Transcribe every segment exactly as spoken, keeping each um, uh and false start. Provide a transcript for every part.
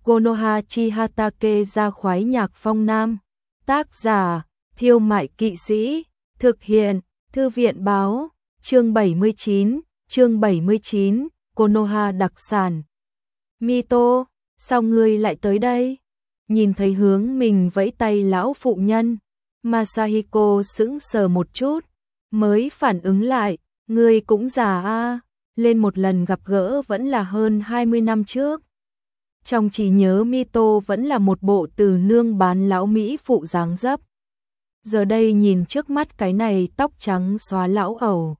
Konoha chi Hatake ra khoái nhạc phong nam. Tác giả, Thiêu Mại Kỵ Sĩ. Thực hiện, Thư viện báo. Chương bảy mươi chín, chương bảy mươi chín, Konoha đặc sản. Mito, sao ngươi lại tới đây? Nhìn thấy hướng mình vẫy tay lão phụ nhân, Masahiko sững sờ một chút, mới phản ứng lại, ngươi cũng già a, lên một lần gặp gỡ vẫn là hơn hai mươi năm trước. Trong trí nhớ Mito vẫn là một bộ từ nương bán lão mỹ phụ dáng dấp. Giờ đây nhìn trước mắt cái này tóc trắng xóa lão ẩu,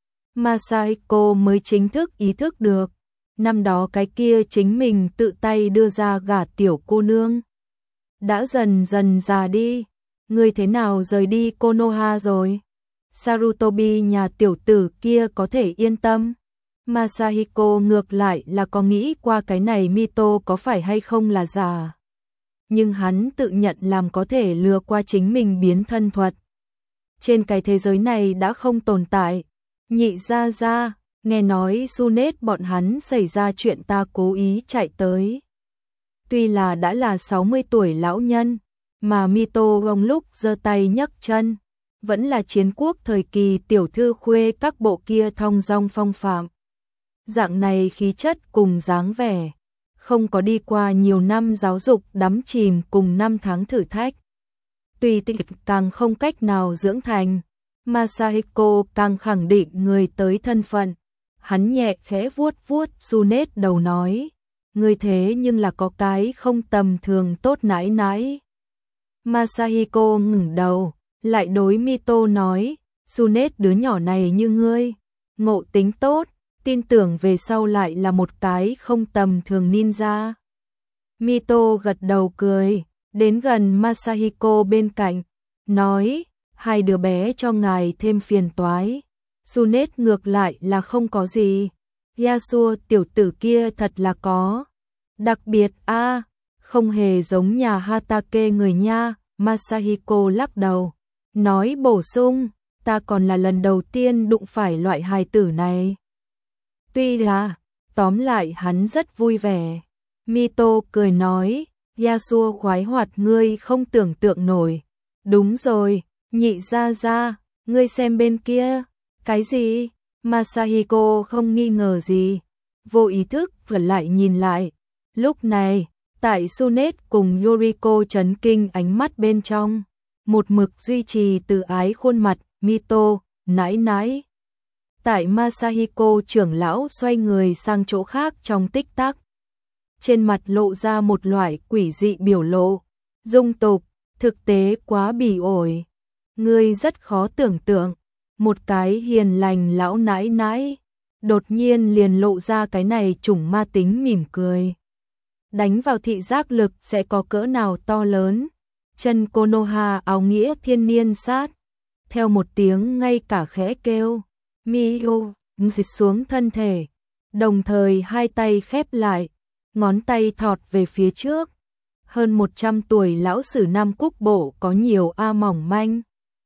Masahiko mới chính thức ý thức được, năm đó cái kia chính mình tự tay đưa ra gả tiểu cô nương. Đã dần dần già đi, ngươi thế nào rời đi Konoha rồi? Sarutobi nhà tiểu tử kia có thể yên tâm. Masahiko ngược lại là có nghĩ qua cái này Mito có phải hay không là giả. Nhưng hắn tự nhận làm có thể lừa qua chính mình biến thân thuật. Trên cái thế giới này đã không tồn tại. Nhị gia gia, nghe nói Sunet bọn hắn xảy ra chuyện ta cố ý chạy tới. Tuy là đã là sáu mươi tuổi lão nhân, mà Mito ông lúc giơ tay nhấc chân, vẫn là chiến quốc thời kỳ tiểu thư khuê các bộ kia thong dong phong phạm. Dạng này khí chất cùng dáng vẻ, không có đi qua nhiều năm giáo dục đắm chìm cùng năm tháng thử thách. Tùy tinh càng không cách nào dưỡng thành, Masahiko càng khẳng định người tới thân phận. Hắn nhẹ khẽ vuốt vuốt Sunet đầu nói, người thế nhưng là có cái không tầm thường tốt nãi nãi. Masahiko ngẩng đầu, lại đối Mito nói, Sunet đứa nhỏ này như ngươi, ngộ tính tốt, tin tưởng về sau lại là một cái không tầm thường ninja. Mito gật đầu cười, đến gần Masahiko bên cạnh, nói, hai đứa bé cho ngài thêm phiền toái. Sunet ngược lại là không có gì. Yasuo tiểu tử kia thật là có. Đặc biệt a à, không hề giống nhà Hatake người nha. Masahiko lắc đầu, nói bổ sung, ta còn là lần đầu tiên đụng phải loại hài tử này. Tuy là, tóm lại hắn rất vui vẻ. Mito cười nói, Yasuo khoái hoạt ngươi không tưởng tượng nổi. Đúng rồi, nhị gia gia, ngươi xem bên kia. Cái gì? Masahiko không nghi ngờ gì, vô ý thức vẫn lại nhìn lại. Lúc này, tại Sunet cùng Yoriko chấn kinh ánh mắt bên trong, một mực duy trì từ ái khuôn mặt, Mito, nãi nãi. Tại Masahiko trưởng lão xoay người sang chỗ khác trong tích tắc, trên mặt lộ ra một loại quỷ dị biểu lộ, dung tục, thực tế quá bỉ ổi. Ngươi rất khó tưởng tượng, một cái hiền lành lão nãi nãi, đột nhiên liền lộ ra cái này chủng ma tính mỉm cười. Đánh vào thị giác lực sẽ có cỡ nào to lớn. Chân Konoha áo nghĩa thiên niên sát. Theo một tiếng ngay cả khẽ kêu, Mio, dịch xuống thân thể. Đồng thời hai tay khép lại, ngón tay thọt về phía trước. Hơn một trăm tuổi lão sử Nam Quốc bộ có nhiều a mỏng manh.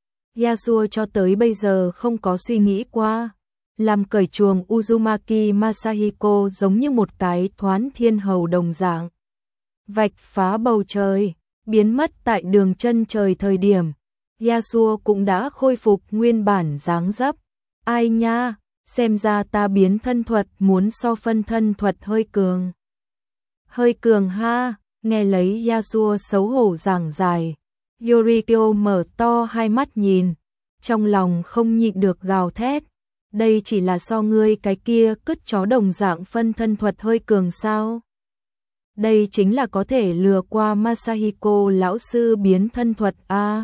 Yasuo cho tới bây giờ không có suy nghĩ qua. Làm cởi chuồng Uzumaki Masahiko giống như một cái thoán thiên hầu đồng dạng. Vạch phá bầu trời, biến mất tại đường chân trời thời điểm. Yasuo cũng đã khôi phục nguyên bản dáng dấp. Ai nha, xem ra ta biến thân thuật muốn so phân thân thuật hơi cường. Hơi cường ha, nghe lấy Yasuo xấu hổ giảng dài. Yoriko mở to hai mắt nhìn, trong lòng không nhịn được gào thét. Đây chỉ là so ngươi cái kia cứt chó đồng dạng phân thân thuật hơi cường sao? Đây chính là có thể lừa qua Masahiko lão sư biến thân thuật a. À.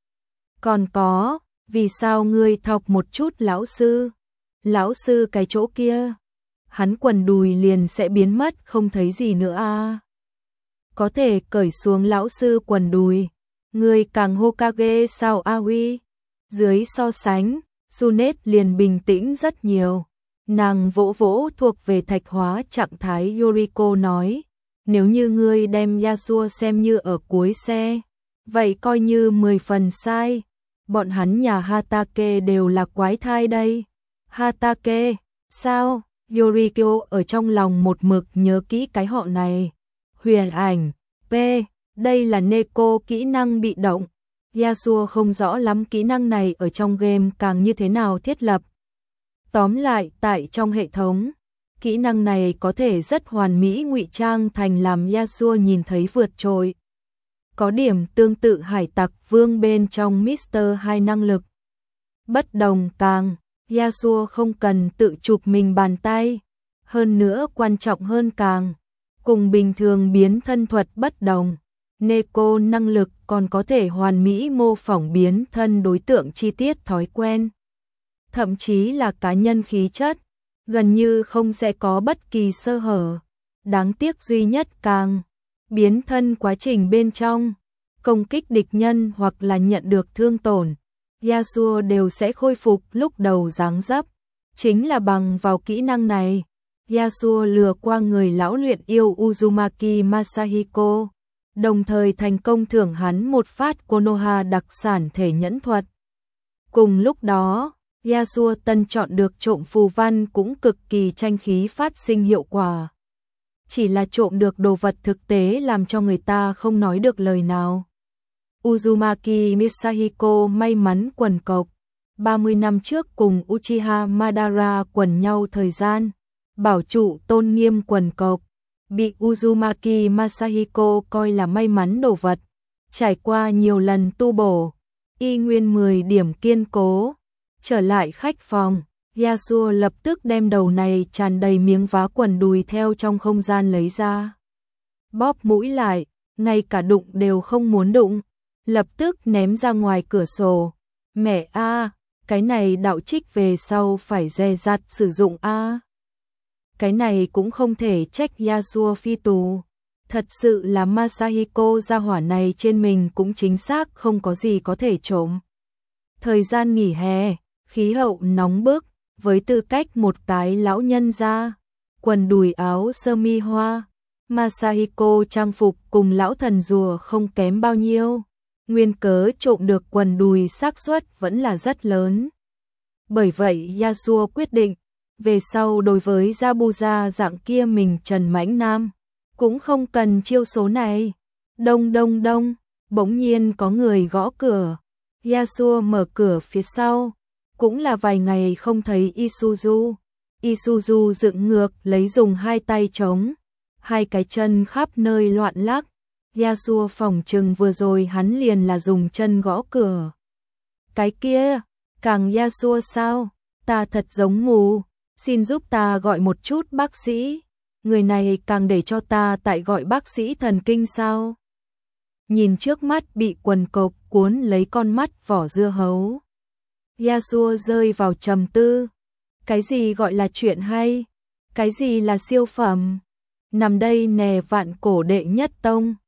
Còn có, vì sao ngươi thọc một chút lão sư? Lão sư cái chỗ kia, hắn quần đùi liền sẽ biến mất không thấy gì nữa a. À. Có thể cởi xuống lão sư quần đùi, ngươi càng Hokage sao Aoi? Dưới so sánh, Sunet liền bình tĩnh rất nhiều. Nàng vỗ vỗ thuộc về thạch hóa trạng thái Yoriko nói, nếu như ngươi đem Yasuo xem như ở cuối xe, vậy coi như mười phần sai. Bọn hắn nhà Hatake đều là quái thai đây. Hatake, sao? Yoriko ở trong lòng một mực nhớ kỹ cái họ này. Huyền ảnh, P. Đây là Neko kỹ năng bị động. Yasuo không rõ lắm kỹ năng này ở trong game càng như thế nào thiết lập. Tóm lại, tại trong hệ thống, kỹ năng này có thể rất hoàn mỹ ngụy trang thành làm Yasuo nhìn thấy vượt trội. Có điểm tương tự hải tặc vương bên trong Mister hai năng lực. Bất đồng càng, Yasuo không cần tự chụp mình bàn tay. Hơn nữa quan trọng hơn càng, cùng bình thường biến thân thuật bất đồng. Neko năng lực còn có thể hoàn mỹ mô phỏng biến thân đối tượng chi tiết thói quen. Thậm chí là cá nhân khí chất, gần như không sẽ có bất kỳ sơ hở. Đáng tiếc duy nhất càng, biến thân quá trình bên trong, công kích địch nhân hoặc là nhận được thương tổn, Yasuo đều sẽ khôi phục lúc đầu dáng dấp. Chính là bằng vào kỹ năng này, Yasuo lừa qua người lão luyện yêu Uzumaki Masahiko, đồng thời thành công thưởng hắn một phát Konoha đặc sản thể nhẫn thuật. Cùng lúc đó, Yasuo tân chọn được trộm phù văn cũng cực kỳ tranh khí phát sinh hiệu quả. Chỉ là trộm được đồ vật thực tế làm cho người ta không nói được lời nào. Uzumaki Masahiko may mắn quần cộc, ba mươi năm trước cùng Uchiha Madara quần nhau thời gian, bảo trụ tôn nghiêm quần cộc, bị Uzumaki Masahiko coi là may mắn đồ vật. Trải qua nhiều lần tu bổ, y nguyên mười điểm kiên cố. Trở lại khách phòng, Yasuo lập tức đem đầu này tràn đầy miếng vá quần đùi theo trong không gian lấy ra. Bóp mũi lại, ngay cả đụng đều không muốn đụng, lập tức ném ra ngoài cửa sổ. Mẹ a, cái này đạo trích về sau phải dè dặt sử dụng a. Cái này cũng không thể trách Yasuo phi tù. Thật sự là Masahiko gia hỏa này trên mình cũng chính xác không có gì có thể trộm. Thời gian nghỉ hè, khí hậu nóng bức, với tư cách một cái lão nhân gia, quần đùi áo sơ mi hoa, Masahiko trang phục cùng lão thần rùa không kém bao nhiêu. Nguyên cớ trộm được quần đùi xác suất vẫn là rất lớn. Bởi vậy Yasuo quyết định, về sau đối với Zabuza dạng kia mình Trần Mãnh Nam, cũng không cần chiêu số này. Đông đông đông, bỗng nhiên có người gõ cửa. Yasuo mở cửa phía sau, cũng là vài ngày không thấy Isuzu. Isuzu dựng ngược lấy dùng hai tay chống, hai cái chân khắp nơi loạn lắc. Yasuo phỏng chừng vừa rồi hắn liền là dùng chân gõ cửa. Cái kia, càng Yasuo sao? Ta thật giống mù, xin giúp ta gọi một chút bác sĩ. Người này càng để cho ta tại gọi bác sĩ thần kinh sao? Nhìn trước mắt bị quần cộc cuốn lấy con mắt vỏ dưa hấu, Yasuo rơi vào trầm tư. Cái gì gọi là chuyện hay? Cái gì là siêu phẩm? Nằm đây nè vạn cổ đệ nhất tông.